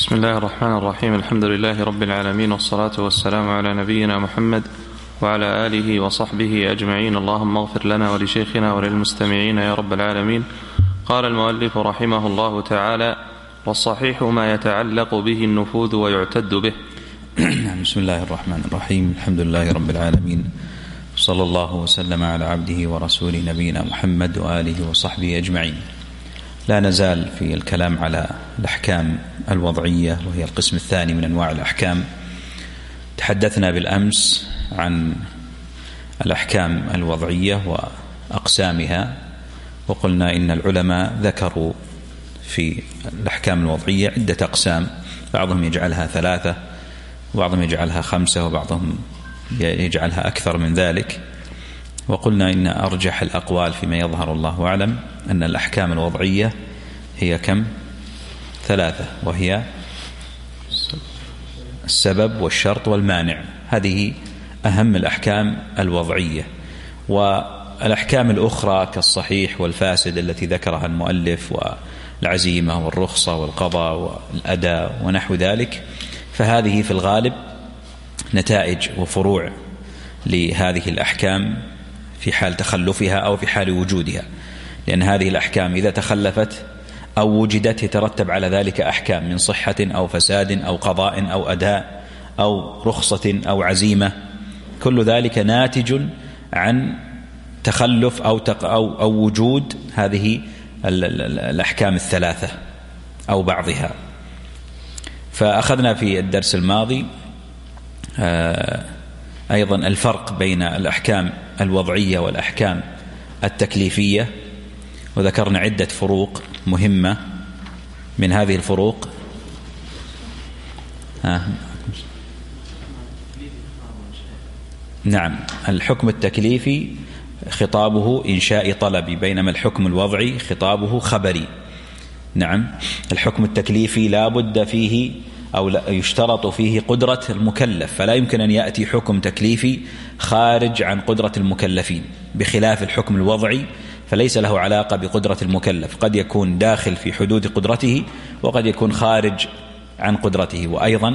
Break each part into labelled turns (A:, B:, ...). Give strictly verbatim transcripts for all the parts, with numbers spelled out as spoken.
A: بسم الله الرحمن الرحيم. الحمد لله رب العالمين، والصلاة والسلام على نبينا محمد وعلى آله وصحبه أجمعين. اللهم اغفر لنا ولشيخنا وللمستمعين يا رب العالمين. قال المؤلف رحمه الله تعالى: والصحيح ما يتعلق به النفوذ ويعتد به.
B: بسم الله الرحمن الرحيم. الحمد لله رب العالمين، صلى الله وسلم على عبده ورسوله نبينا محمد وآله وصحبه أجمعين. لا نزال في الكلام على الأحكام الوضعية، وهي القسم الثاني من أنواع الأحكام. تحدثنا بالأمس عن الأحكام الوضعية وأقسامها، وقلنا إن العلماء ذكروا في الأحكام الوضعية عدة أقسام، بعضهم يجعلها ثلاثة، وبعضهم يجعلها خمسة، وبعضهم يجعلها أكثر من ذلك. وقلنا إن أرجح الأقوال فيما يظهر الله أعلم أن الأحكام الوضعية هي كم؟ ثلاثة، وهي السبب والشرط والمانع. هذه أهم الأحكام الوضعية. والأحكام الأخرى كالصحيح والفاسد التي ذكرها المؤلف، والعزيمة والرخصة والقضاء والأداء ونحو ذلك، فهذه في الغالب نتائج وفروع لهذه الأحكام في حال تخلفها أو في حال وجودها، لأن هذه الأحكام إذا تخلفت أو وجدت يترتب على ذلك أحكام من صحة أو فساد أو قضاء أو أداء أو رخصة أو عزيمة. كل ذلك ناتج عن تخلف أو, أو, أو وجود هذه الأحكام الثلاثة أو بعضها. فأخذنا في الدرس الماضي أيضا الفرق بين الأحكام الوضعية والأحكام التكليفية، وذكرنا عدة فروق مهمة. من هذه الفروق ها نعم الحكم التكليفي خطابه إنشاء طلبي، بينما الحكم الوضعي خطابه خبري. نعم الحكم التكليفي لا بد فيه أو يشترط فيه قدرة المكلف، فلا يمكن أن يأتي حكم تكليفي خارج عن قدرة المكلفين، بخلاف الحكم الوضعي فليس له علاقة بقدرة المكلف، قد يكون داخل في حدود قدرته وقد يكون خارج عن قدرته. وأيضا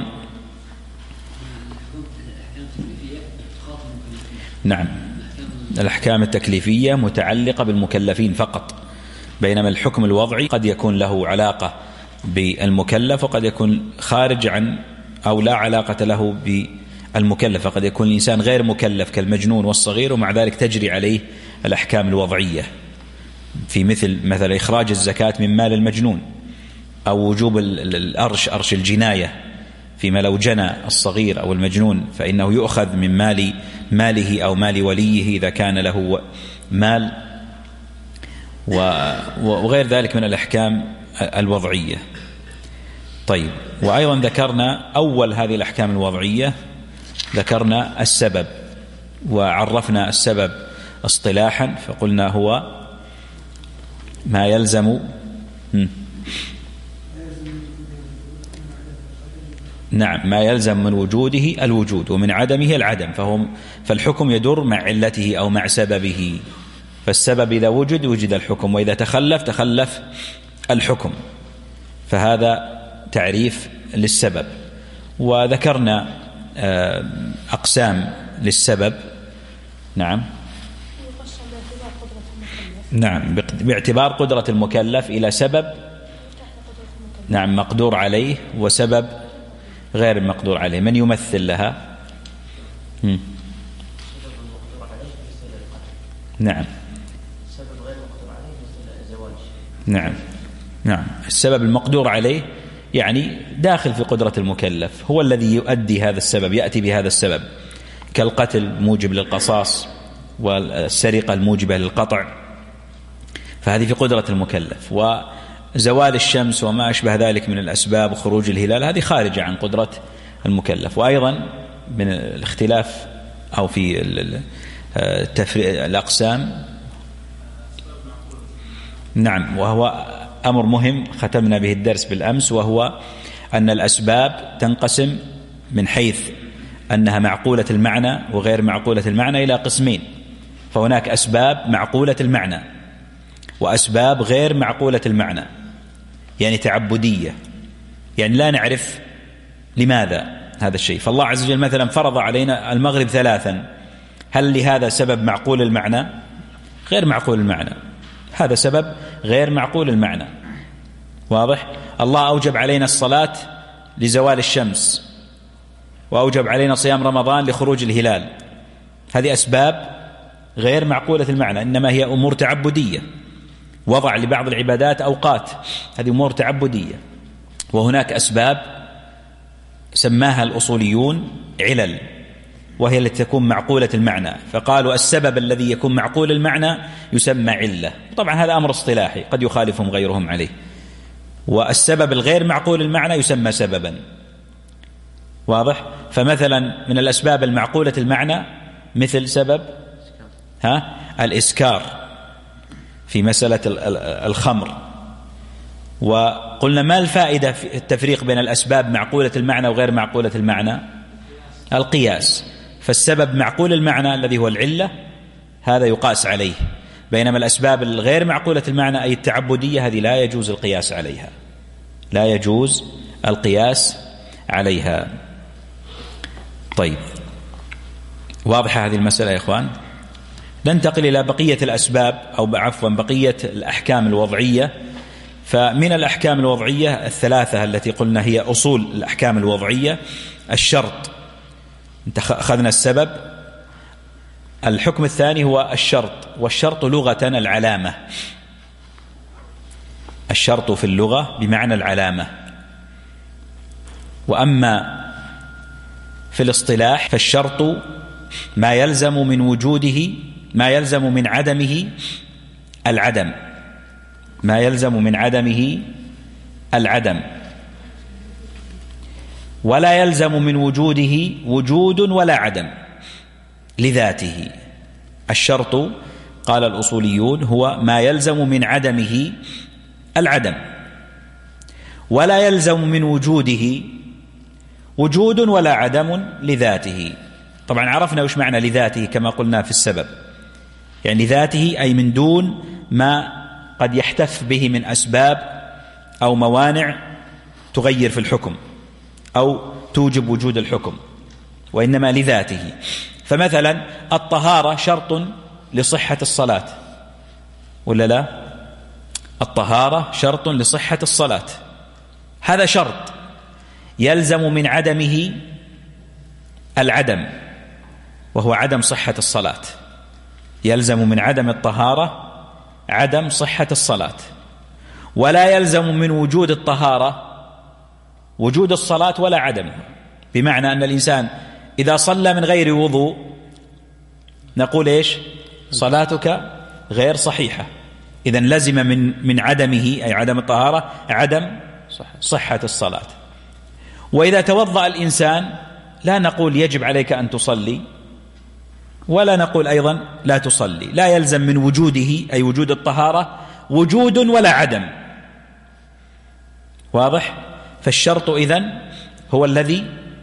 B: نعم الأحكام التكليفية متعلقة بالمكلفين فقط، بينما الحكم الوضعي قد يكون له علاقة بالمكلف وقد يكون خارج عن أو لا علاقة له بالمكلف، قد يكون الإنسان غير مكلف كالمجنون والصغير ومع ذلك تجري عليه الأحكام الوضعية، في مثل مثل إخراج الزكاة من مال المجنون، أو وجوب الأرش أرش الجناية، فيما لو جنى الصغير أو المجنون فإنه يؤخذ من مال ماله أو مال وليه إذا كان له مال، وغير ذلك من الأحكام الوضعية. طيب، وأيضا ذكرنا أول هذه الأحكام الوضعية ذكرنا السبب، وعرفنا السبب اصطلاحا فقلنا هو ما يلزم نعم ما يلزم من وجوده الوجود ومن عدمه العدم، فهو فالحكم يدور مع علته أو مع سببه. فالسبب إذا وجد وجد الحكم، وإذا تخلف تخلف الحكم. فهذا تعريف للسبب. وذكرنا أقسام للسبب. نعم نعم باعتبار قدرة المكلف إلى سبب نعم مقدور عليه وسبب غير مقدور عليه. من يمثل لها؟ هم. نعم نعم نعم السبب المقدور عليه يعني داخل في قدرة المكلف، هو الذي يؤدي هذا السبب، يأتي بهذا السبب، كالقتل موجب للقصاص والسرقة الموجبة للقطع، فهذه في قدرة المكلف. وزوال الشمس وما أشبه ذلك من الأسباب وخروج الهلال هذه خارجة عن قدرة المكلف. وأيضا من الاختلاف أو في الأقسام نعم وهو أمر مهم ختمنا به الدرس بالأمس، وهو أن الأسباب تنقسم من حيث أنها معقولة المعنى وغير معقولة المعنى إلى قسمين. فهناك أسباب معقولة المعنى وأسباب غير معقولة المعنى، يعني تعبدية، يعني لا نعرف لماذا هذا الشيء. فالله عز وجل مثلا فرض علينا المغرب ثلاثا، هل لهذا سبب معقول المعنى؟ غير معقول المعنى، هذا سبب غير معقول المعنى. واضح؟ الله أوجب علينا الصلاة لزوال الشمس، وأوجب علينا صيام رمضان لخروج الهلال، هذه أسباب غير معقولة المعنى، إنما هي أمور تعبدية، وضع لبعض العبادات أوقات، هذه أمور تعبدية. وهناك أسباب سماها الأصوليون علل، وهي التي تكون معقولة المعنى، فقالوا السبب الذي يكون معقول المعنى يسمى علة. طبعا هذا أمر اصطلاحي قد يخالفهم غيرهم عليه. والسبب الغير معقول المعنى يسمى سببا. واضح؟ فمثلا من الأسباب المعقولة المعنى مثل سبب ها الإسكار في مسألة الخمر. وقلنا ما الفائدة في التفريق بين الأسباب معقولة المعنى وغير معقولة المعنى؟ القياس. فالسبب معقول المعنى الذي هو العلة هذا يقاس عليه، بينما الأسباب الغير معقولة المعنى أي التعبدية هذه لا يجوز القياس عليها، لا يجوز القياس عليها. طيب، واضحة هذه المسألة يا إخوان؟ ننتقل إلى بقية الأسباب أو عفوا بقية الأحكام الوضعية. فمن الأحكام الوضعية الثلاثة التي قلنا هي أصول الأحكام الوضعية: الشرط، انت أخذنا السبب، الحكم الثاني هو الشرط، والشرط لغة العلامة، الشرط في اللغة بمعنى العلامة. وأما في الاصطلاح فالشرط ما يلزم من وجوده ما يلزم من عدمه العدم ما يلزم من عدمه العدم ولا يلزم من وجوده وجود ولا عدم لذاته. الشرط قال الأصوليون هو ما يلزم من عدمه العدم ولا يلزم من وجوده وجود ولا عدم لذاته. طبعا عرفنا وش معنى لذاته كما قلنا في السبب، يعني لذاته أي من دون ما قد يحتف به من أسباب أو موانع تغير في الحكم أو توجب وجود الحكم، وإنما لذاته. فمثلا الطهارة شرط لصحة الصلاة ولا لا؟ الطهارة شرط لصحة الصلاة، هذا شرط يلزم من عدمه العدم وهو عدم صحة الصلاة، يلزم من عدم الطهارة عدم صحة الصلاة، ولا يلزم من وجود الطهارة وجود الصلاة ولا عدمها. بمعنى أن الإنسان إذا صلى من غير وضوء نقول إيش؟ صلاتك غير صحيحة. إذن لزم من من عدمه أي عدم الطهارة عدم صحة الصلاة. وإذا توضأ الإنسان لا نقول يجب عليك أن تصلي ولا نقول أيضا لا تصلي، لا يلزم من وجوده أي وجود الطهارة وجود ولا عدم. واضح؟ فالشرط إذن هو الذي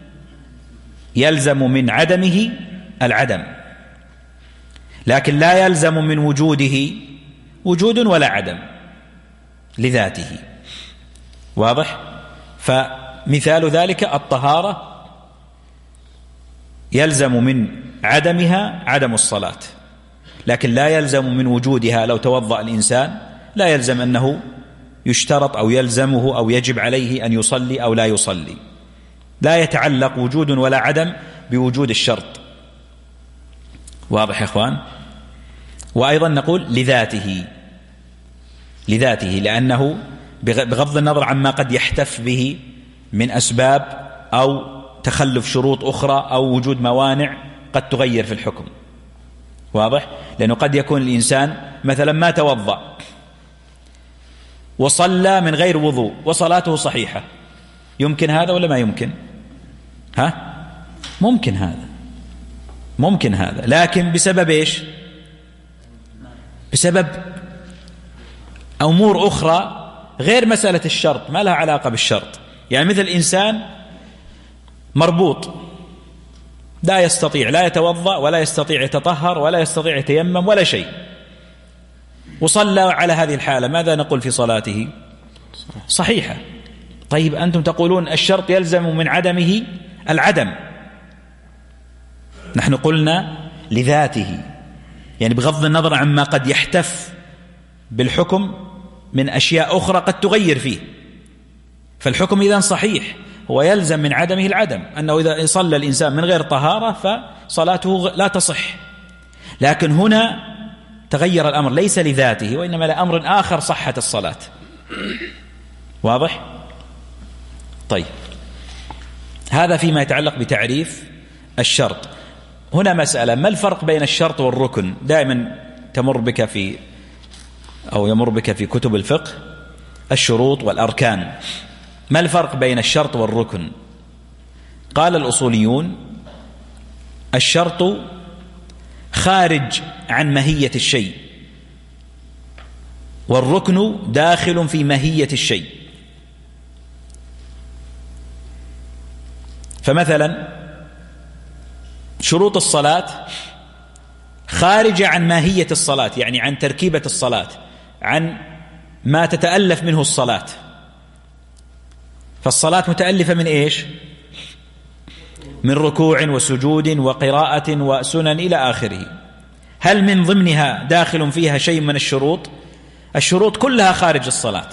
B: يلزم من عدمه العدم، لكن لا يلزم من وجوده وجود ولا عدم لذاته. واضح؟ فمثال ذلك الطهارة يلزم من عدمها عدم الصلاة، لكن لا يلزم من وجودها. لو توضأ الإنسان لا يلزم أنه يشترط أو يلزمه أو يجب عليه أن يصلي أو لا يصلي، لا يتعلق وجود ولا عدم بوجود الشرط. واضح يا إخوان؟ وأيضا نقول لذاته، لذاته لأنه بغض النظر عما قد يحتف به من أسباب أو تخلف شروط أخرى أو وجود موانع قد تغير في الحكم. واضح؟ لأنه قد يكون الإنسان مثلا ما توضأ وصلى من غير وضوء وصلاته صحيحة، يمكن هذا ولا ما يمكن؟ ها؟ ممكن هذا، ممكن هذا، لكن بسبب إيش؟ بسبب أمور أخرى غير مسألة الشرط، ما لها علاقة بالشرط. يعني مثل إنسان مربوط لا يستطيع لا يتوضأ ولا يستطيع يتطهر ولا يستطيع يتيمم ولا شيء، وصلى على هذه الحالة، ماذا نقول في صلاته؟ صحيحة. طيب أنتم تقولون الشرط يلزم من عدمه العدم، نحن قلنا لذاته، يعني بغض النظر عما قد يحتف بالحكم من أشياء أخرى قد تغير فيه، فالحكم إذن صحيح، هو يلزم من عدمه العدم، أنه إذا صلى الإنسان من غير طهارة فصلاته لا تصح. لكن هنا تغير الأمر، ليس لذاته وإنما لأمر آخر صحت الصلاة. واضح؟ طيب، هذا فيما يتعلق بتعريف الشرط. هنا مسألة: ما الفرق بين الشرط والركن؟ دائما تمر بك في أو يمر بك في كتب الفقه الشروط والأركان. ما الفرق بين الشرط والركن؟ قال الأصوليون: الشرط خارج عن ماهية الشيء، والركن داخل في ماهية الشيء. فمثلا شروط الصلاة خارجة عن ماهية الصلاة، يعني عن تركيبة الصلاة، عن ما تتألف منه الصلاة. فالصلاة متألفة من إيش؟ من ركوع وسجود وقراءة وسنن إلى آخره. هل من ضمنها داخل فيها شيء من الشروط؟ الشروط كلها خارج الصلاة،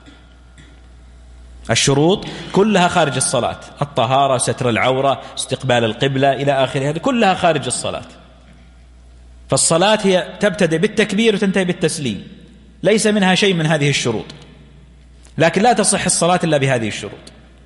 B: الشروط كلها خارج الصلاة، الطهارة، ستر العورة، استقبال القبلة إلى آخره، هذه كلها خارج الصلاة. فالصلاة هي تبتدئ بالتكبير وتنتهي بالتسليم، ليس منها شيء من هذه الشروط، لكن لا تصح الصلاة إلا بهذه الشروط.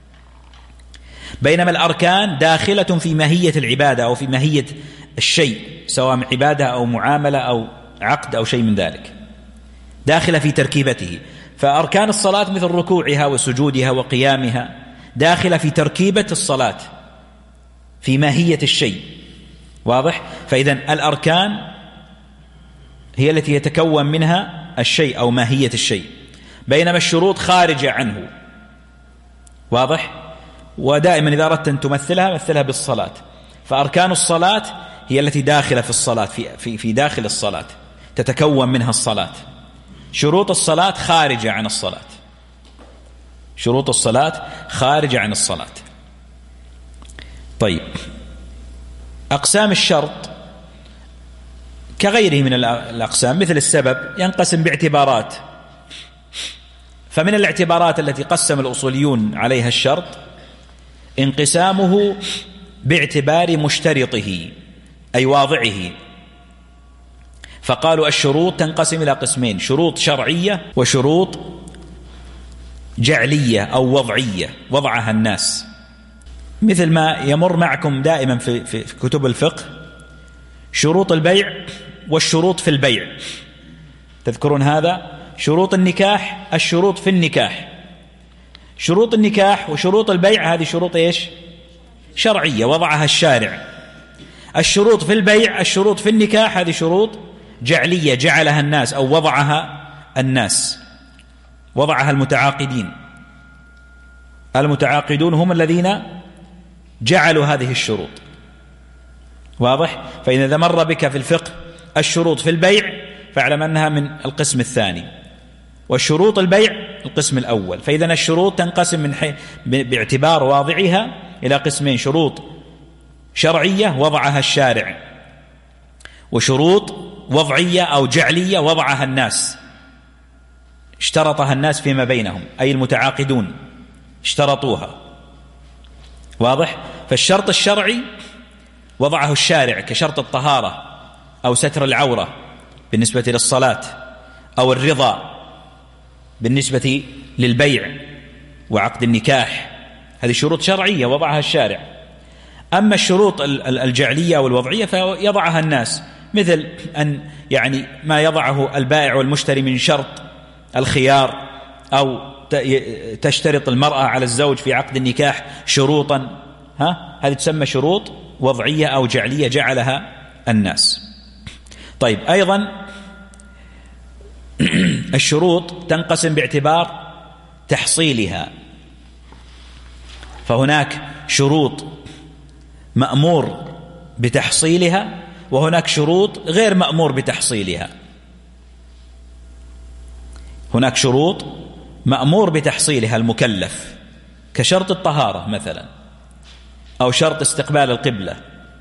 B: بينما الأركان داخلة في ماهية العبادة أو في ماهية الشيء، سواء عبادة أو معاملة أو عقد أو شيء من ذلك، داخلة في تركيبته. فأركان الصلاة مثل ركوعها وسجودها وقيامها داخلة في تركيبة الصلاة، في ماهية الشيء. واضح؟ فإذن الأركان هي التي يتكون منها الشيء أو ماهية الشيء، بينما الشروط خارجة عنه. واضح؟ ودائما إذا أردت أن تمثلها مثلها بالصلاة، فأركان الصلاة هي التي داخلة في الصلاة، في, في, في داخل الصلاة تتكون منها الصلاة. شروط الصلاة خارجة عن الصلاة، شروط الصلاة خارجة عن الصلاة. طيب، أقسام الشرط كغيره من الأقسام مثل السبب ينقسم باعتبارات. فمن الاعتبارات التي قسم الأصوليون عليها الشرط انقسامه باعتبار مشترطه أي واضعه. فقالوا الشروط تنقسم إلى قسمين: شروط شرعية وشروط جعلية أو وضعية وضعها الناس، مثل ما يمر معكم دائما في, في, في كتب الفقه شروط البيع والشروط في البيع، تذكرون هذا؟ شروط النكاح، الشروط في النكاح. شروط النكاح وشروط البيع هذه شروط إيش؟ شرعية وضعها الشارع. الشروط في البيع، الشروط في النكاح هذه شروط جعلية جعلها الناس أو وضعها الناس، وضعها المتعاقدين. المتعاقدون هم الذين جعلوا هذه الشروط. واضح؟ فإذا مر بك في الفقه الشروط في البيع فاعلم أنها من القسم الثاني، والشروط البيع القسم الأول. فإذا الشروط تنقسم من حي... باعتبار واضعها إلى قسمين: شروط شرعية وضعها الشارع، وشروط وضعية أو جعلية وضعها الناس، اشترطها الناس فيما بينهم، أي المتعاقدون اشترطوها. واضح؟ فالشرط الشرعي وضعه الشارع كشرط الطهارة أو ستر العورة بالنسبة للصلاة، أو الرضا بالنسبة للبيع وعقد النكاح، هذه شروط شرعية وضعها الشارع. أما الشروط الجعلية والوضعية فيضعها الناس، مثل أن يعني ما يضعه البائع والمشتري من شرط الخيار، أو تشترط المرأة على الزوج في عقد النكاح شروطا، ها هذه تسمى شروط وضعية أو جعلية جعلها الناس. طيب، أيضا الشروط تنقسم باعتبار تحصيلها، فهناك شروط مأمور بتحصيلها وهناك شروط غير مأمور بتحصيلها. هناك شروط مأمور بتحصيلها المكلف كشرط الطهارة مثلا، أو شرط استقبال القبلة،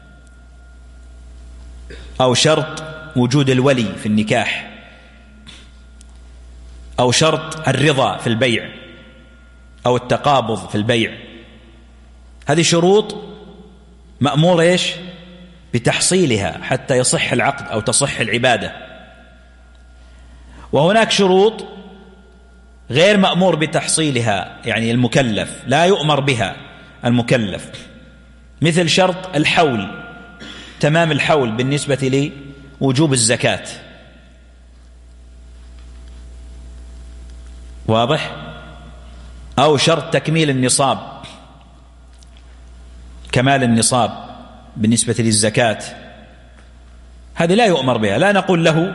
B: أو شرط وجود الولي في النكاح، أو شرط الرضا في البيع، أو التقابض في البيع. هذه شروط مأمور إيش بتحصيلها حتى يصح العقد أو تصح العبادة. وهناك شروط غير مأمور بتحصيلها، يعني المكلف لا يؤمر بها المكلف، مثل شرط الحول، تمام الحول بالنسبة لوجوب الزكاة. واضح؟ أو شرط تكميل النصاب، كمال النصاب بالنسبة للزكاة، هذه لا يؤمر بها. لا نقول له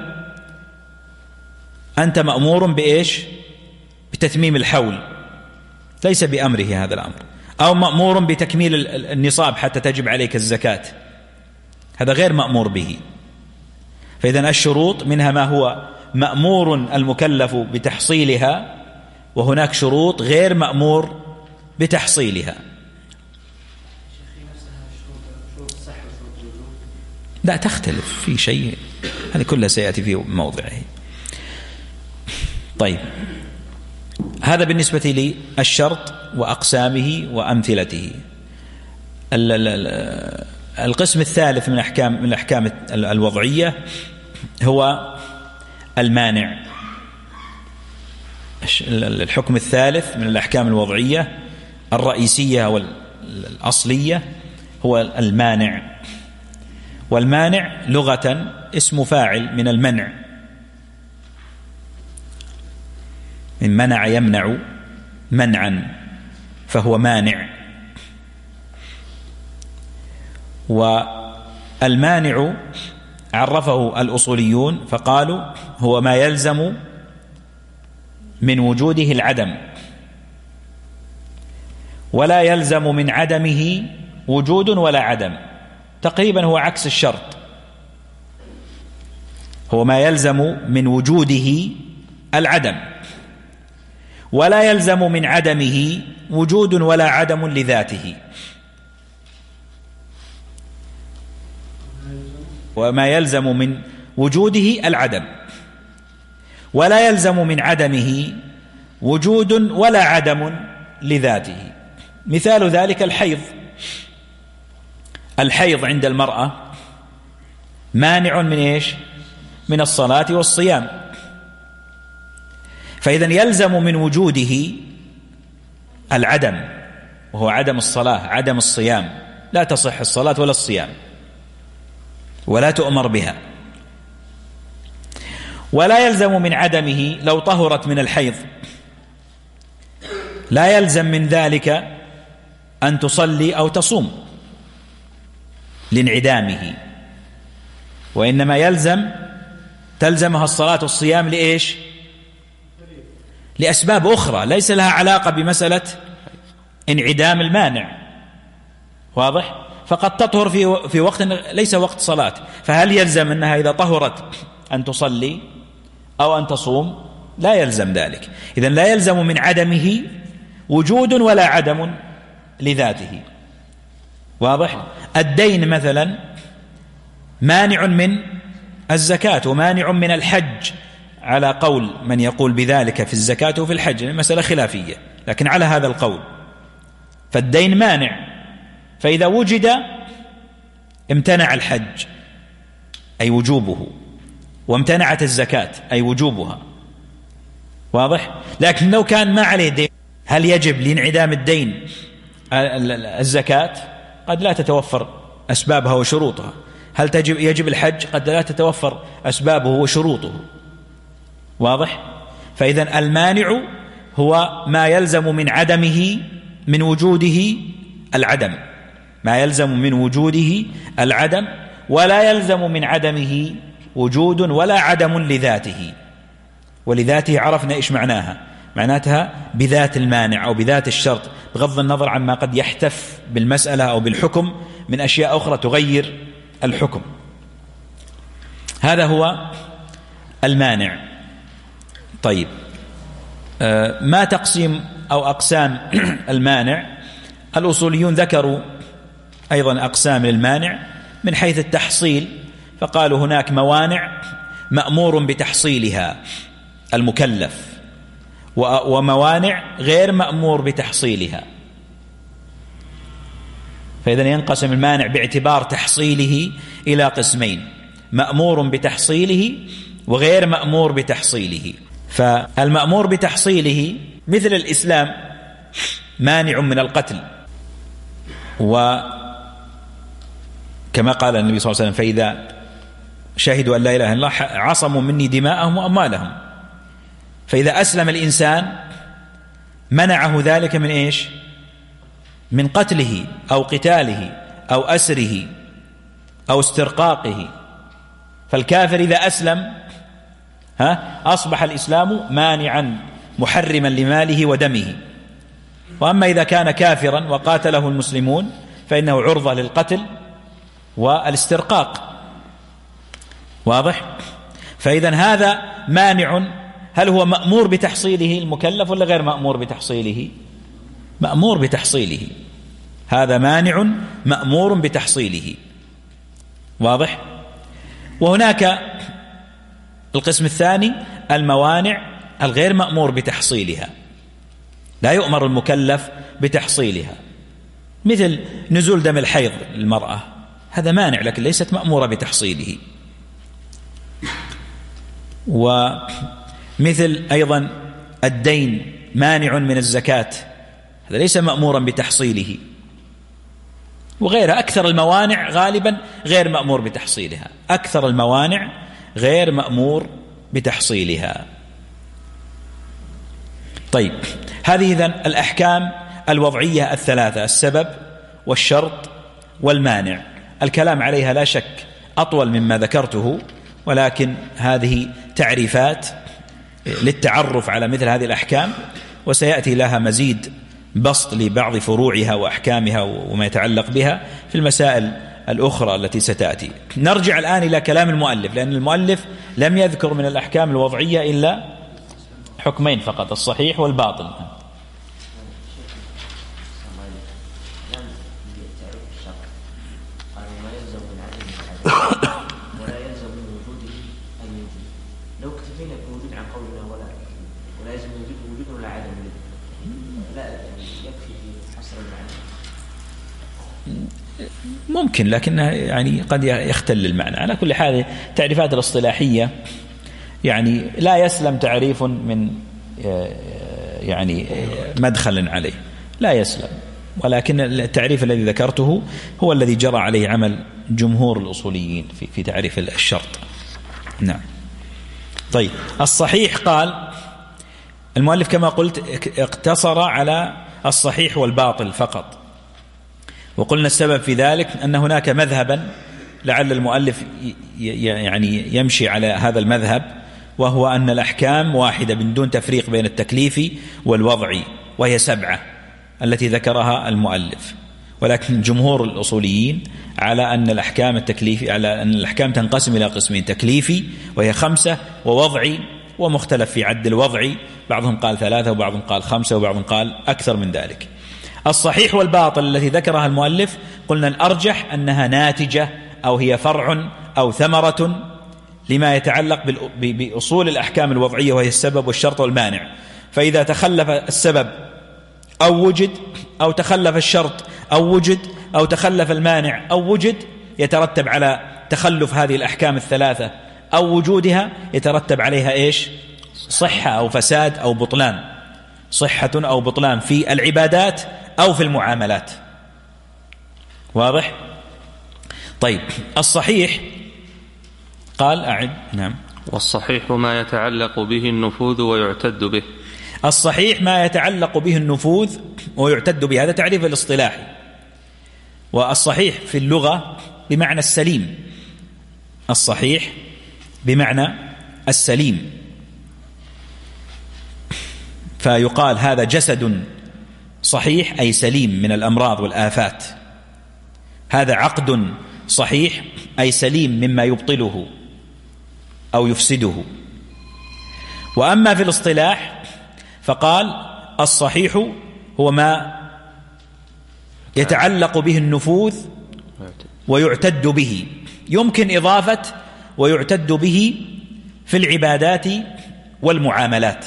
B: أنت مأمور بإيش بتتميم الحول، ليس بأمره هذا الأمر. أو مأمور بتكميل النصاب حتى تجب عليك الزكاة، هذا غير مأمور به. فإذن الشروط منها ما هو مأمور المكلف بتحصيلها، وهناك شروط غير مأمور بتحصيلها. لا تختلف في شيء، هذه كلها سيأتي في موضعه. طيب، هذا بالنسبة للشرط وأقسامه وأمثلته. القسم الثالث من أحكام من الأحكام الوضعية هو المانع. الحكم الثالث من الأحكام الوضعية الرئيسية والأصلية هو المانع. والمانع لغة اسم فاعل من المنع، من منع يمنع منعا، فهو مانع. والمانع عرفه الأصوليون فقالوا هو ما يلزم من وجوده العدم، ولا يلزم من عدمه وجود ولا عدم. تقريبا هو عكس الشرط، هو ما يلزم من وجوده العدم، ولا يلزم من عدمه وجود ولا عدم لذاته. وما يلزم من وجوده العدم، ولا يلزم من عدمه وجود ولا عدم لذاته. مثال ذلك الحيض. الحيض عند المرأة مانع من إيش؟ من الصلاة والصيام. فإذا يلزم من وجوده العدم، وهو عدم الصلاة عدم الصيام، لا تصح الصلاة ولا الصيام ولا تؤمر بها. ولا يلزم من عدمه لو طهرت من الحيض، لا يلزم من ذلك أن تصلي أو تصوم لانعدامه، وإنما يلزم تلزمها الصلاة والصيام لإيش؟ لأسباب أخرى ليس لها علاقة بمسألة انعدام المانع. واضح؟ فقد تطهر في في وقت ليس وقت صلاة، فهل يلزم أنها إذا طهرت أن تصلي أو أن تصوم؟ لا يلزم ذلك. إذن لا يلزم من عدمه وجود ولا عدم لذاته. واضح؟ الدين مثلا مانع من الزكاة ومانع من الحج، على قول من يقول بذلك في الزكاة وفي الحج، مسألة خلافية، لكن على هذا القول فالدين مانع. فإذا وجد امتنع الحج أي وجوبه، وامتنعت الزكاة أي وجوبها. واضح؟ لكن لو كان ما عليه دين، هل يجب لانعدام الدين الزكاة؟ قد لا تتوفر أسبابها وشروطها. هل تجب يجب الحج؟ قد لا تتوفر أسبابه وشروطه. واضح؟ فإذا المانع هو ما يلزم من عدمه من وجوده العدم، ما يلزم من وجوده العدم، ولا يلزم من عدمه وجود ولا عدم لذاته. ولذاته عرفنا إيش معناها، معناتها بذات المانع أو بذات الشرط، بغض النظر عما قد يحتف بالمسألة أو بالحكم من أشياء أخرى تغير الحكم. هذا هو المانع. طيب، ما تقسيم أو أقسام المانع، الأصوليون ذكروا أيضا أقسام للمانع من حيث التحصيل، فقالوا هناك موانع مأمور بتحصيلها المكلف، وموانع غير مأمور بتحصيلها. فإذا ينقسم المانع باعتبار تحصيله إلى قسمين: مأمور بتحصيله وغير مأمور بتحصيله. فالمأمور بتحصيله مثل الإسلام مانع من القتل، وكما قال النبي صلى الله عليه وسلم: فإذا شهدوا أن لا إله إلا الله عصموا مني دماءهم وأموالهم. فإذا أسلم الإنسان منعه ذلك من إيش؟ من قتله أو قتاله أو أسره أو استرقاقه. فالكافر إذا أسلم ها أصبح الإسلام مانعا محرما لماله ودمه. وأما إذا كان كافرا وقاتله المسلمون فإنه عرضة للقتل والاسترقاق. واضح؟ فإذا هذا مانع. هل هو مأمور بتحصيله المكلف ولا غير مأمور بتحصيله؟ مأمور بتحصيله. هذا مانع مأمور بتحصيله. واضح؟ وهناك القسم الثاني الموانع الغير مأمور بتحصيلها، لا يؤمر المكلف بتحصيلها، مثل نزول دم الحيض للمرأة، هذا مانع لكن ليست مأمورة بتحصيله. ومثل أيضا الدين مانع من الزكاة، هذا ليس مأمورا بتحصيله. وغير أكثر الموانع غالبا غير مأمور بتحصيلها، أكثر الموانع غير مأمور بتحصيلها. طيب، هذه إذن الأحكام الوضعية الثلاثة: السبب والشرط والمانع. الكلام عليها لا شك أطول مما ذكرته، ولكن هذه تعريفات للتعرف على مثل هذه الأحكام، وسيأتي لها مزيد بسط لبعض فروعها وأحكامها وما يتعلق بها في المسائل الأخرى التي ستأتي. نرجع الآن إلى كلام المؤلف، لأن المؤلف لم يذكر من الأحكام الوضعية إلا حكمين فقط: الصحيح والباطل. ممكن، لكنه يعني قد يختل المعنى. على كل حال التعريفات الاصطلاحية يعني لا يسلم تعريف من يعني مدخل عليه، لا يسلم، ولكن التعريف الذي ذكرته هو الذي جرى عليه عمل جمهور الأصوليين في في تعريف الشرط. نعم. طيب، الصحيح قال المؤلف كما قلت اقتصر على الصحيح والباطل فقط، وقلنا السبب في ذلك أن هناك مذهبا لعل المؤلف يعني يمشي على هذا المذهب، وهو أن الأحكام واحدة من دون تفريق بين التكليفي والوضعي، وهي سبعة التي ذكرها المؤلف. ولكن جمهور الأصوليين على أن الأحكام التكليفي على أن الأحكام تنقسم إلى قسمين: تكليفي وهي خمسة، ووضعي ومختلف في عد الوضعي، بعضهم قال ثلاثة وبعضهم قال خمسة وبعضهم قال أكثر من ذلك. الصحيح والباطل التي ذكرها المؤلف قلنا الأرجح أنها ناتجة أو هي فرع أو ثمرة لما يتعلق بأصول الأحكام الوضعية، وهي السبب والشرط والمانع. فإذا تخلف السبب أو وجد، أو تخلف الشرط أو وجد، أو تخلف المانع أو وجد، يترتب على تخلف هذه الأحكام الثلاثة أو وجودها يترتب عليها إيش؟ صحة أو فساد أو بطلان، صحة أو بطلان في العبادات أو في المعاملات. واضح؟ طيب، الصحيح قال أعد. نعم.
A: والصحيح ما يتعلق به النفوذ ويعتد به.
B: الصحيح ما يتعلق به النفوذ ويعتد به، هذا تعريف الاصطلاحي. والصحيح في اللغة بمعنى السليم، الصحيح بمعنى السليم، فيقال هذا جسد صحيح أي سليم من الأمراض والآفات، هذا عقد صحيح أي سليم مما يبطله أو يفسده. وأما في الاصطلاح فقال الصحيح هو ما يتعلق به النفوذ ويعتد به، يمكن إضافة ويعتد به في العبادات والمعاملات.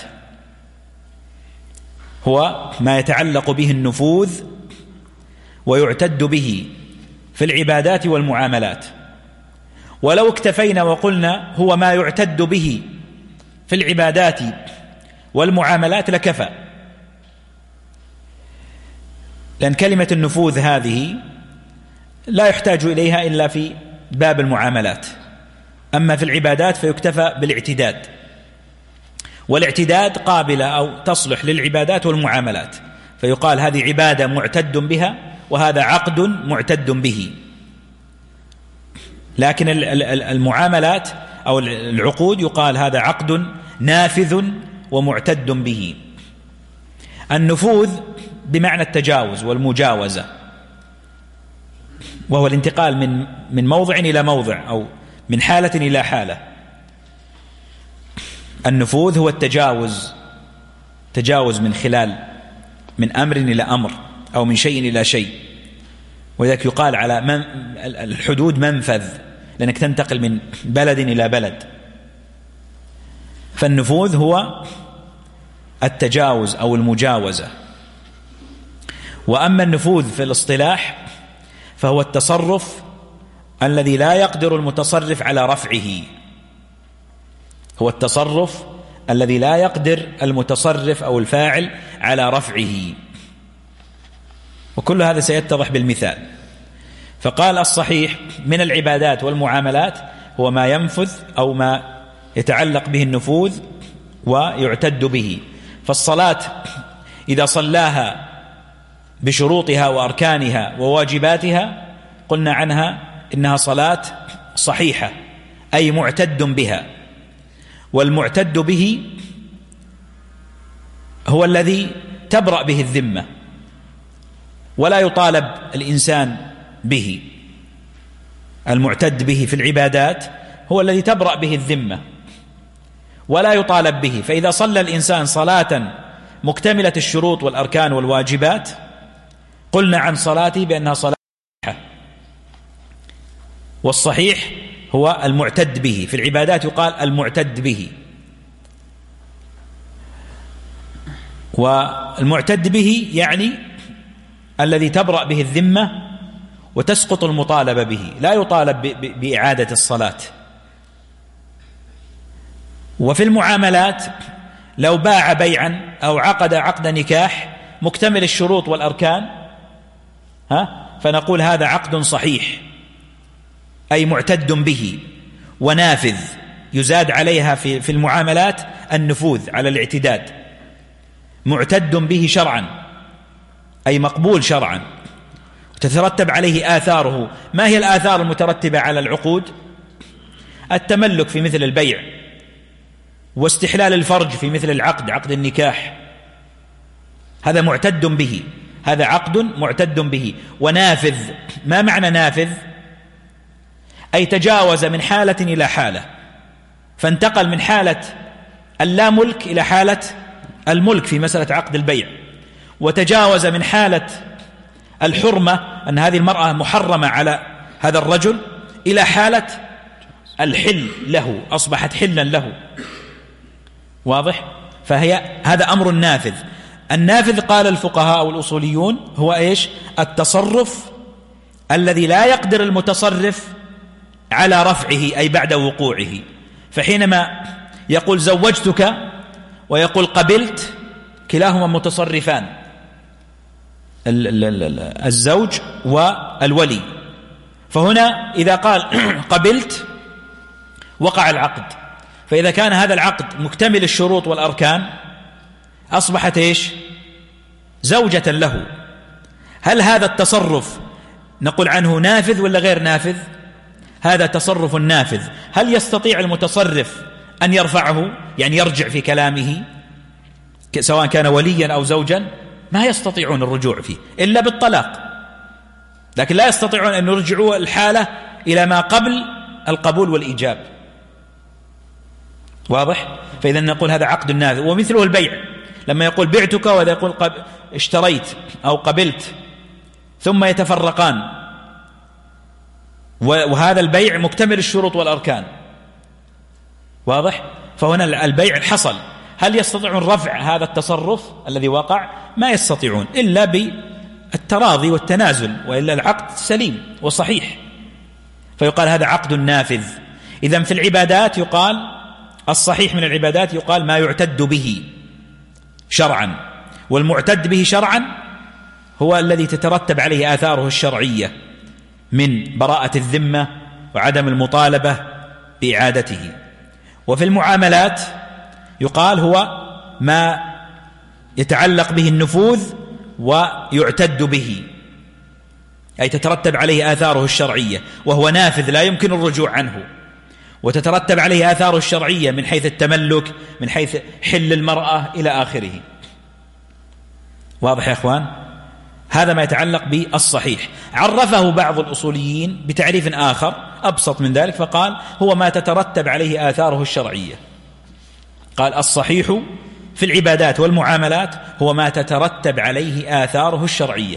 B: هو ما يتعلق به النفوذ ويعتد به في العبادات والمعاملات. ولو اكتفينا وقلنا هو ما يعتد به في العبادات والمعاملات لكفى، لأن كلمة النفوذ هذه لا يحتاج إليها إلا في باب المعاملات، أما في العبادات فيكتفى بالاعتداد، والاعتداد قابلة أو تصلح للعبادات والمعاملات، فيقال هذه عبادة معتد بها وهذا عقد معتد به. لكن المعاملات أو العقود يقال هذا عقد نافذ ومعتد به. النفوذ بمعنى التجاوز والمجاوزة، وهو الانتقال من من موضع إلى موضع أو من حالة إلى حالة. النفوذ هو التجاوز، تجاوز من خلال من أمر إلى أمر أو من شيء إلى شيء، ولذلك يقال على من الحدود منفذ، لأنك تنتقل من بلد إلى بلد. فالنفوذ هو التجاوز أو المجاوزة. وأما النفوذ في الاصطلاح فهو التصرف الذي لا يقدر المتصرف على رفعه، هو التصرف الذي لا يقدر المتصرف أو الفاعل على رفعه، وكل هذا سيتضح بالمثال. فقال الصحيح من العبادات والمعاملات هو ما ينفذ أو ما يتعلق به النفوذ ويعتد به. فالصلاة إذا صلاها بشروطها وأركانها وواجباتها قلنا عنها إنها صلاة صحيحة، أي معتد بها. والمعتد به هو الذي تبرأ به الذمة ولا يطالب الإنسان به. المعتد به في العبادات هو الذي تبرأ به الذمة ولا يطالب به. فإذا صلى الإنسان صلاة مكتملة الشروط والأركان والواجبات قلنا عن صلاته بأنها صلاة صحيحة. والصحيح هو المعتد به، في العبادات يقال المعتد به. والمعتد به يعني الذي تبرأ به الذمة وتسقط المطالبة به، لا يطالب بإعادة الصلاة. وفي المعاملات لو باع بيعا أو عقد عقد نكاح مكتمل الشروط والأركان ها فنقول هذا عقد صحيح، أي معتد به ونافذ، يزاد عليها في في المعاملات النفوذ على الاعتداد. معتد به شرعا أي مقبول شرعا، تترتب عليه آثاره. ما هي الآثار المترتبة على العقود؟ التملك في مثل البيع، واستحلال الفرج في مثل العقد عقد النكاح، هذا معتد به، هذا عقد معتد به. ونافذ، ما معنى نافذ؟ أي تجاوز من حالة إلى حالة، فانتقل من حالة اللا ملك إلى حالة الملك في مسألة عقد البيع، وتجاوز من حالة الحرمة أن هذه المرأة محرمة على هذا الرجل إلى حالة الحل له، أصبحت حلا له. واضح؟ فهي هذا أمر نافذ. النافذ قال الفقهاء والأصوليون هو إيش؟ التصرف الذي لا يقدر المتصرف على رفعه أي بعد وقوعه. فحينما يقول زوجتك ويقول قبلت كلاهما متصرفان، الزوج والولي. فهنا إذا قال قبلت وقع العقد، فإذا كان هذا العقد مكتمل الشروط والأركان أصبحت إيش؟ زوجة له. هل هذا التصرف نقول عنه نافذ ولا غير نافذ؟ هذا تصرف نافذ. هل يستطيع المتصرف أن يرفعه، يعني يرجع في كلامه سواء كان وليا أو زوجا؟ ما يستطيعون الرجوع فيه إلا بالطلاق، لكن لا يستطيعون أن يرجعوا الحالة إلى ما قبل القبول والإيجاب. واضح؟ فإذا نقول هذا عقد نافذ. ومثله البيع، لما يقول بعتك ولا يقول قب... اشتريت أو قبلت ثم يتفرقان، وهذا البيع مكتمل الشروط والأركان، واضح؟ فهنا البيع حصل، هل يستطيعون رفع هذا التصرف الذي وقع؟ ما يستطيعون إلا بالتراضي والتنازل، وإلا العقد سليم وصحيح، فيقال هذا عقد نافذ. إذن في العبادات يقال الصحيح من العبادات يقال ما يعتد به شرعا، والمعتد به شرعا هو الذي تترتب عليه آثاره الشرعية من براءة الذمة وعدم المطالبة بإعادته. وفي المعاملات يقال هو ما يتعلق به النفوذ ويعتد به، أي تترتب عليه آثاره الشرعية، وهو نافذ لا يمكن الرجوع عنه، وتترتب عليه آثاره الشرعية من حيث التملك، من حيث حل المرأة إلى آخره. واضح يا أخوان؟ هذا ما يتعلق بالصحيح. عرفه بعض الأصوليين بتعريف آخر أبسط من ذلك، فقال هو ما تترتب عليه آثاره الشرعية. قال الصحيح في العبادات والمعاملات هو ما تترتب عليه آثاره الشرعية.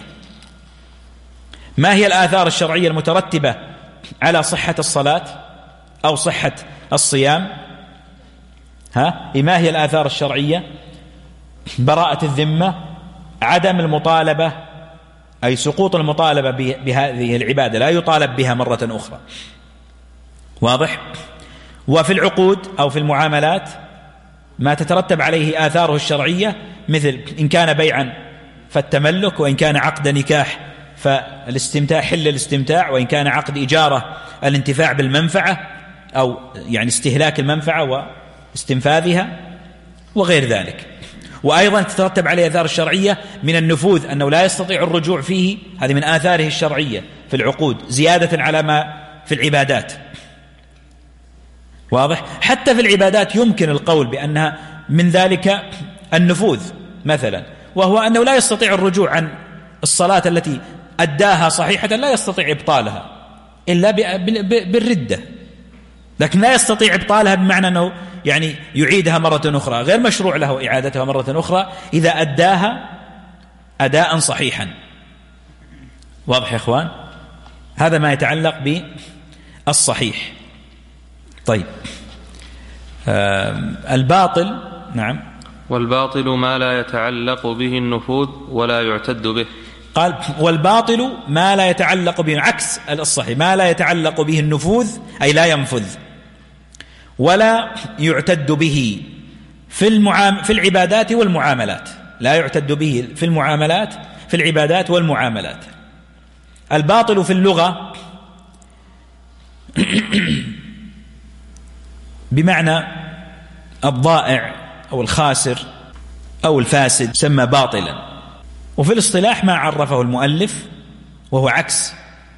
B: ما هي الآثار الشرعية المترتبة على صحة الصلاة أو صحة الصيام؟ ها؟ ما هي الآثار الشرعية؟ براءة الذمة، عدم المطالبة، أي سقوط المطالبة بهذه العبادة، لا يطالب بها مرة أخرى. واضح؟ وفي العقود أو في المعاملات ما تترتب عليه آثاره الشرعية، مثل إن كان بيعا فالتملك، وإن كان عقد نكاح فالاستمتاع حل الاستمتاع، وإن كان عقد إجارة الانتفاع بالمنفعة أو يعني استهلاك المنفعة واستنفاذها وغير ذلك. وأيضا تترتب عليه آثار الشرعية من النفوذ، أنه لا يستطيع الرجوع فيه، هذه من آثاره الشرعية في العقود زيادة على ما في العبادات. واضح؟ حتى في العبادات يمكن القول بأنها من ذلك النفوذ مثلا، وهو أنه لا يستطيع الرجوع عن الصلاة التي أداها صحيحة، لا يستطيع إبطالها إلا بالردة، لكن لا يستطيع إبطالها بمعنى أنه يعني يعيدها مرة أخرى، غير مشروع له إعادتها مرة أخرى إذا أداها أداء صحيحا. واضح يا إخوان؟ هذا ما يتعلق بالصحيح. طيب، الباطل. نعم.
A: والباطل ما لا يتعلق به النفوذ ولا يعتد به.
B: قال والباطل ما لا يتعلق به، عكس الصحيح، ما لا يتعلق به النفوذ أي لا ينفذ، ولا يعتد به في المعام في العبادات والمعاملات، لا يعتد به في المعاملات في العبادات والمعاملات. الباطل في اللغة بمعنى الضائع أو الخاسر أو الفاسد، سمى باطلا. وفي الاصطلاح ما عرفه المؤلف وهو عكس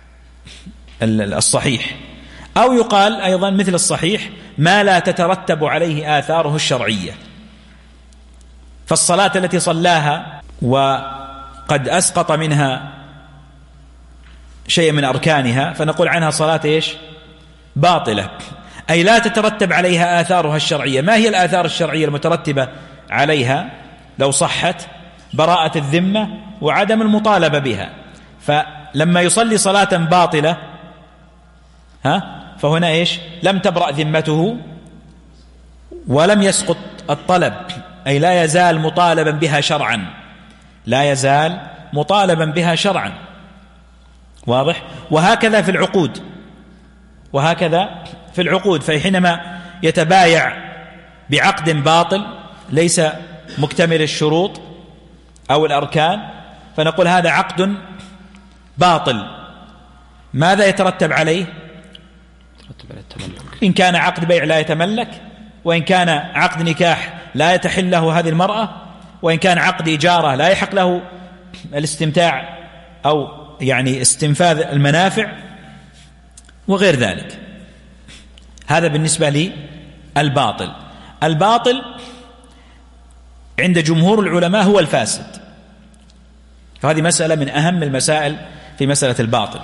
B: الصحيح، أو يقال أيضا مثل الصحيح ما لا تترتب عليه آثاره الشرعية. فالصلاة التي صلاها وقد أسقط منها شيء من أركانها فنقول عنها صلاة إيش؟ باطلة، أي لا تترتب عليها آثارها الشرعية. ما هي الآثار الشرعية المترتبة عليها لو صحت؟ براءة الذمة وعدم المطالبة بها. فلما يصلي صلاة باطلة ها فهنا إيش؟ لم تبرأ ذمته ولم يسقط الطلب، أي لا يزال مطالبا بها شرعا، لا يزال مطالبا بها شرعا. واضح؟ وهكذا في العقود، وهكذا في العقود. فحينما يتبايع بعقد باطل ليس مكتمل الشروط أو الأركان فنقول هذا عقد باطل. ماذا يترتب عليه؟
A: يترتب عليه التملك.
B: إن كان عقد بيع لا يتملك، وإن كان عقد نكاح لا يتحل له هذه المرأة، وإن كان عقد إجارة لا يحق له الاستمتاع أو يعني استنفاذ المنافع وغير ذلك. هذا بالنسبة للباطل. الباطل عند جمهور العلماء هو الفاسد، فهذه مسألة من أهم المسائل في مسألة الباطل.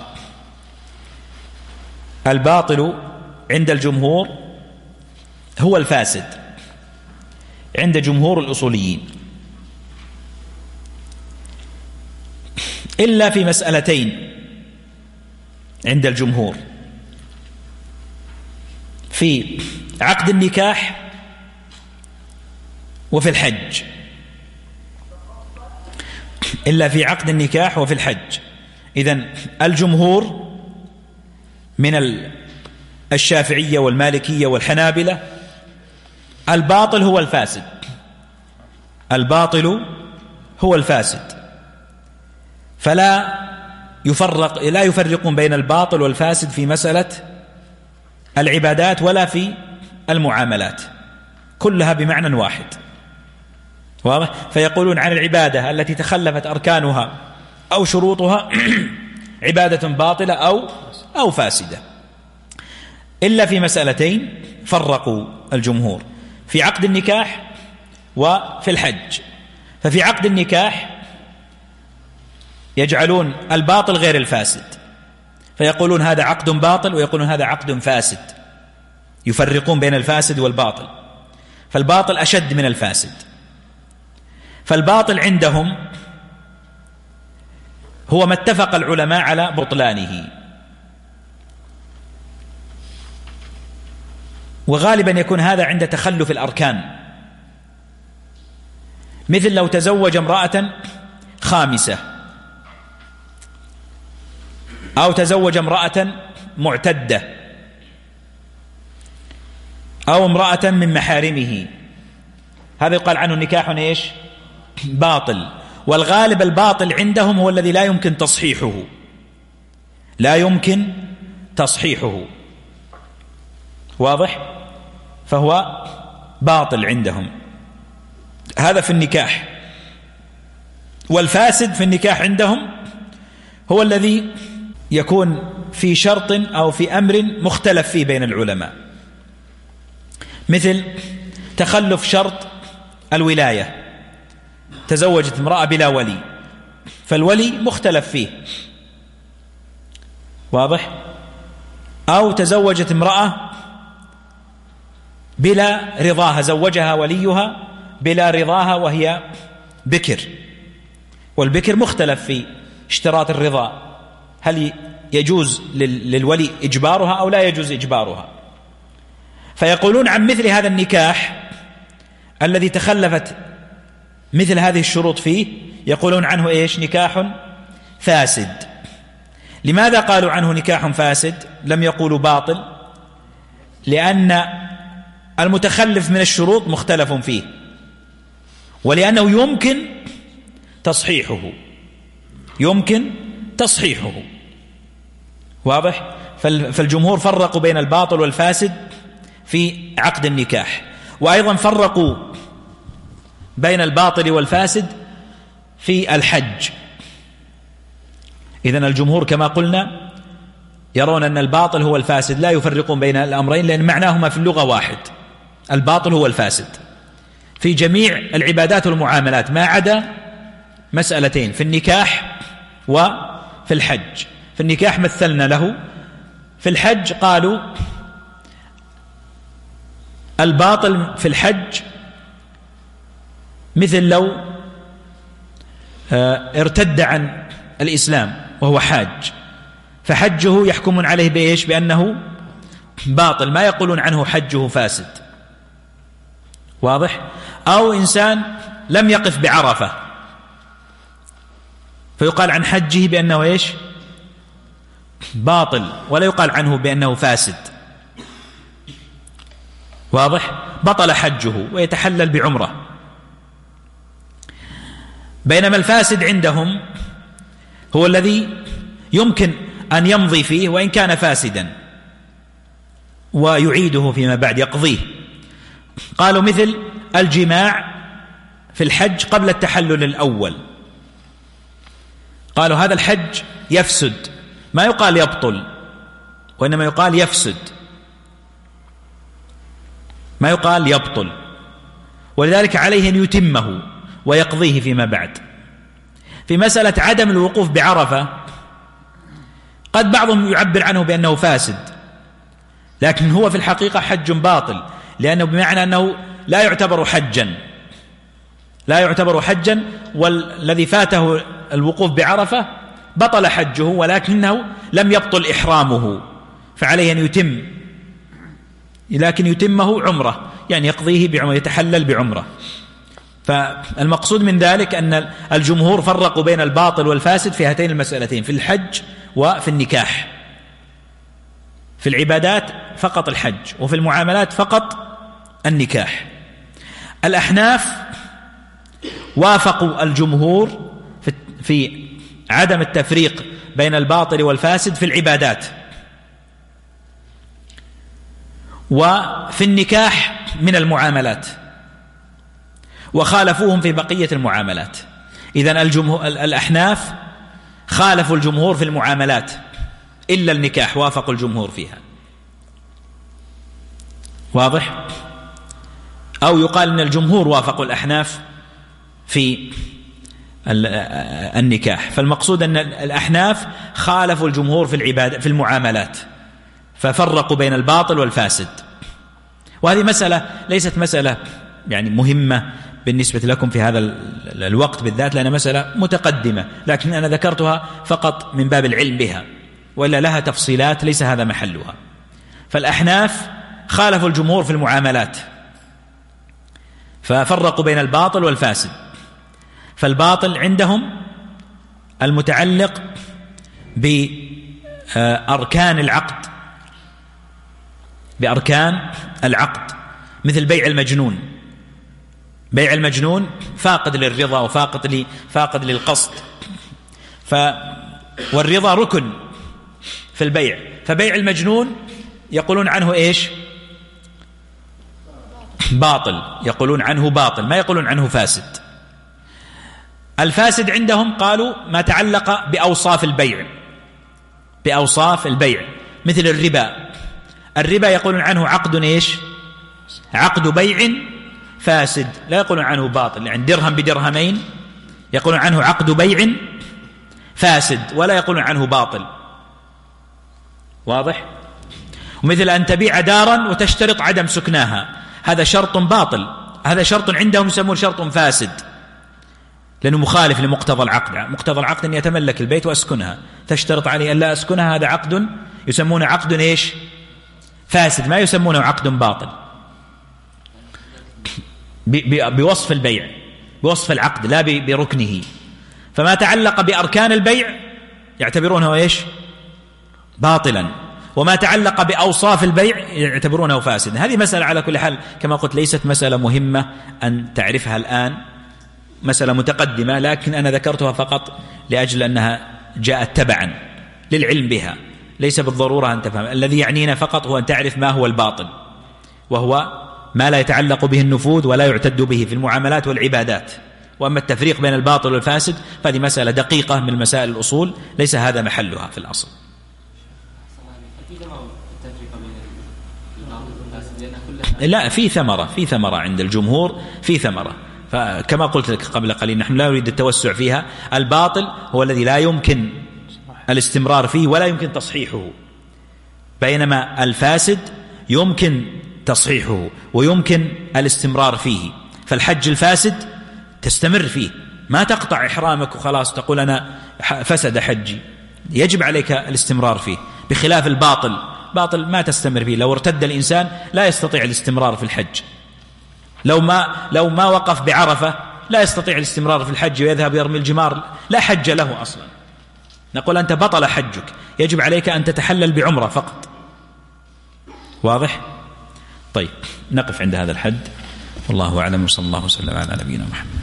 B: الباطل عند الجمهور هو الفاسد عند جمهور الأصوليين. إلا في مسألتين عند الجمهور: في عقد النكاح وفي الحج. إلا في عقد النكاح وفي الحج. إذن الجمهور من الشافعية والمالكية والحنابلة الباطل هو الفاسد، الباطل هو الفاسد، فلا يفرق لا يفرقون بين الباطل والفاسد في مسألة العبادات ولا في المعاملات، كلها بمعنى واحد. واضح؟ فيقولون عن العبادة التي تخلفت أركانها أو شروطها عبادة باطلة أو أو فاسدة. إلا في مسألتين فرقوا الجمهور: في عقد النكاح وفي الحج. ففي عقد النكاح يجعلون الباطل غير الفاسد، فيقولون هذا عقد باطل ويقولون هذا عقد فاسد، يفرقون بين الفاسد والباطل، فالباطل أشد من الفاسد. فالباطل عندهم هو ما اتفق العلماء على بطلانه، وغالبا يكون هذا عند تخلف الأركان، مثل لو تزوج امرأة خامسة أو تزوج امرأة معتدة أو امرأة من محارمه، هذا يقال عنه نكاح إيش؟ باطل. والغالب الباطل عندهم هو الذي لا يمكن تصحيحه، لا يمكن تصحيحه. واضح؟ فهو باطل عندهم. هذا في النكاح. والفاسد في النكاح عندهم هو الذي يكون في شرط أو في أمر مختلف فيه بين العلماء، مثل تخلف شرط الولاية، تزوجت امرأة بلا ولي، فالولي مختلف فيه. واضح؟ أو تزوجت امرأة بلا رضاها، زوجها وليها بلا رضاها وهي بكر، والبكر مختلف في اشتراط الرضا، هل يجوز للولي إجبارها أو لا يجوز إجبارها. فيقولون عن مثل هذا النكاح الذي تخلفت مثل هذه الشروط فيه، يقولون عنه إيش؟ نكاح فاسد. لماذا قالوا عنه نكاح فاسد؟ لم يقولوا باطل، لأن المتخلف من الشروط مختلف فيه، ولأنه يمكن تصحيحه، يمكن تصحيحه. واضح؟ فالجمهور فرقوا بين الباطل والفاسد في عقد النكاح، وأيضا فرقوا بين الباطل والفاسد في الحج. إذن الجمهور كما قلنا يرون أن الباطل هو الفاسد، لا يفرقون بين الأمرين لأن معناهما في اللغة واحد، الباطل هو الفاسد في جميع العبادات والمعاملات ما عدا مسألتين: في النكاح وفي الحج. في النكاح مثلنا له، في الحج قالوا الباطل في الحج مثل لو ارتد عن الإسلام وهو حاج، فحجه يحكمون عليه بإيش؟ بأنه باطل، ما يقولون عنه حجه فاسد. واضح؟ أو إنسان لم يقف بعرفة فيقال عن حجه بأنه إيش؟ باطل، ولا يقال عنه بأنه فاسد. واضح؟ بطل حجه ويتحلل بعمره. بينما الفاسد عندهم هو الذي يمكن أن يمضي فيه وإن كان فاسدا ويعيده فيما بعد، يقضيه. قالوا مثل الجماع في الحج قبل التحلل الأول، قالوا هذا الحج يفسد، ما يقال يبطل وإنما يقال يفسد، ما يقال يبطل، ولذلك عليه أن يتمه ويقضيه فيما بعد. في مسألة عدم الوقوف بعرفة قد بعضهم يعبر عنه بأنه فاسد، لكن هو في الحقيقة حج باطل، لأنه بمعنى أنه لا يعتبر حجا، لا يعتبر حجا، والذي فاته الوقوف بعرفة
C: بطل حجه ولكنه لم يبطل إحرامه، فعليه أن يتم، لكن يتمه عمرة، يعني يقضيه بعمرة، يتحلل بعمرة. فالمقصود من ذلك أن الجمهور فرقوا بين الباطل والفاسد في هاتين المسألتين، في الحج وفي النكاح. في العبادات فقط الحج، وفي المعاملات فقط النكاح. الأحناف وافقوا الجمهور في عدم التفريق بين الباطل والفاسد في العبادات، وفي النكاح من المعاملات، وخالفوهم في بقية المعاملات. إذن الجمهور الأحناف خالفوا الجمهور في المعاملات إلا النكاح، وافقوا الجمهور فيها. واضح؟ أو يقال أن الجمهور وافقوا الأحناف في النكاح. فالمقصود أن الأحناف خالفوا الجمهور في العبادة في المعاملات، ففرقوا بين الباطل والفاسد. وهذه مسألة ليست مسألة يعني مهمة بالنسبة لكم في هذا الوقت بالذات، لأنها مسألة متقدمة، لكن أنا ذكرتها فقط من باب العلم بها، ولا لها تفصيلات ليس هذا محلها. فالأحناف خالفوا الجمهور في المعاملات، ففرقوا بين الباطل والفاسد. فالباطل عندهم المتعلق بأركان العقد، بأركان العقد، مثل بيع المجنون. بيع المجنون فاقد للرضا وفاقد لي فاقد للقصد، ف والرضا ركن في البيع. فبيع المجنون يقولون عنه إيش؟ باطل، يقولون عنه باطل، ما يقولون عنه فاسد. الفاسد عندهم قالوا ما تعلق بأوصاف البيع، بأوصاف البيع، مثل الربا. الربا يقولون عنه عقد إيش؟ عقد بيع فاسد، لا يقولون عنه باطل. يعني درهم بدرهمين يقولون عنه عقد بيع فاسد، ولا يقولون عنه باطل. واضح؟ ومثل أن تبيع دارا وتشترط عدم سكناها، هذا شرط باطل، هذا شرط عندهم يسمون شرط فاسد، لأنه مخالف لمقتضى العقد. مقتضى العقد أن يتملك البيت وأسكنها، تشترط علي أن لا أسكنها، هذا عقد يسمونه عقد إيش؟ فاسد، ما يسمونه عقد باطل، بوصف البيع، بوصف العقد لا بركنه. فما تعلق بأركان البيع يعتبرونه إيش؟ باطلا، وما تعلق بأوصاف البيع يعتبرونه فاسد. هذه مسألة على كل حال كما قلت ليست مسألة مهمة أن تعرفها الآن، مسألة متقدمة، لكن أنا ذكرتها فقط لأجل أنها جاءت تبعا للعلم بها، ليس بالضرورة أن تفهم. الذي يعنينا فقط هو أن تعرف ما هو الباطل، وهو ما لا يتعلق به النفوذ ولا يعتد به في المعاملات والعبادات. وأما التفريق بين الباطل والفاسد فهذه مسألة دقيقة من مسائل الأصول، ليس هذا محلها في الأصل. لا، في ثمرة، في ثمرة عند الجمهور، في ثمرة. فكما قلت لك قبل قليل نحن لا نريد التوسع فيها. الباطل هو الذي لا يمكن الاستمرار فيه ولا يمكن تصحيحه، بينما الفاسد يمكن تصحيحه ويمكن الاستمرار فيه. فالحج الفاسد تستمر فيه، ما تقطع إحرامك وخلاص تقول أنا فسد حجي، يجب عليك الاستمرار فيه، بخلاف الباطل. باطل ما تستمر فيه، لو ارتد الإنسان لا يستطيع الاستمرار في الحج. لو ما لو ما وقف بعرفة لا يستطيع الاستمرار في الحج ويذهب يرمي الجمار، لا حج له أصلا. نقول أنت بطل حجك، يجب عليك أن تتحلل بعمرة فقط. واضح؟ طيب، نقف عند هذا الحد، والله أعلم، وصلى الله وسلم على نبينا محمد.